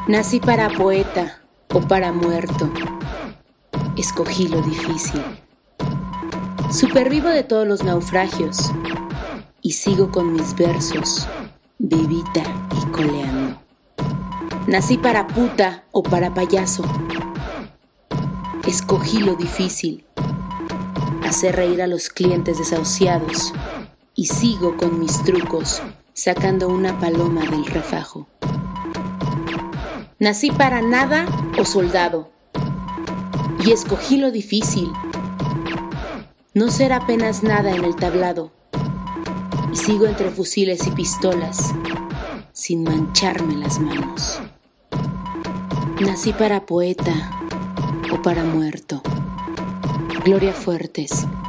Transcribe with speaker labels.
Speaker 1: Nací para poeta o para muerto. Escogí lo difícil. Supervivo de todos los naufragios y sigo con mis versos, vivita y coleando. Nací para puta o para payaso. Escogí lo difícil. Hacer reír a los clientes desahuciados y sigo con mis trucos, sacando una paloma del refajo. Nací para nada o soldado y escogí lo difícil. No ser apenas nada en el tablado y sigo entre fusiles y pistolas sin mancharme las manos. Nací para poeta o para muerto. Gloria Fuertes.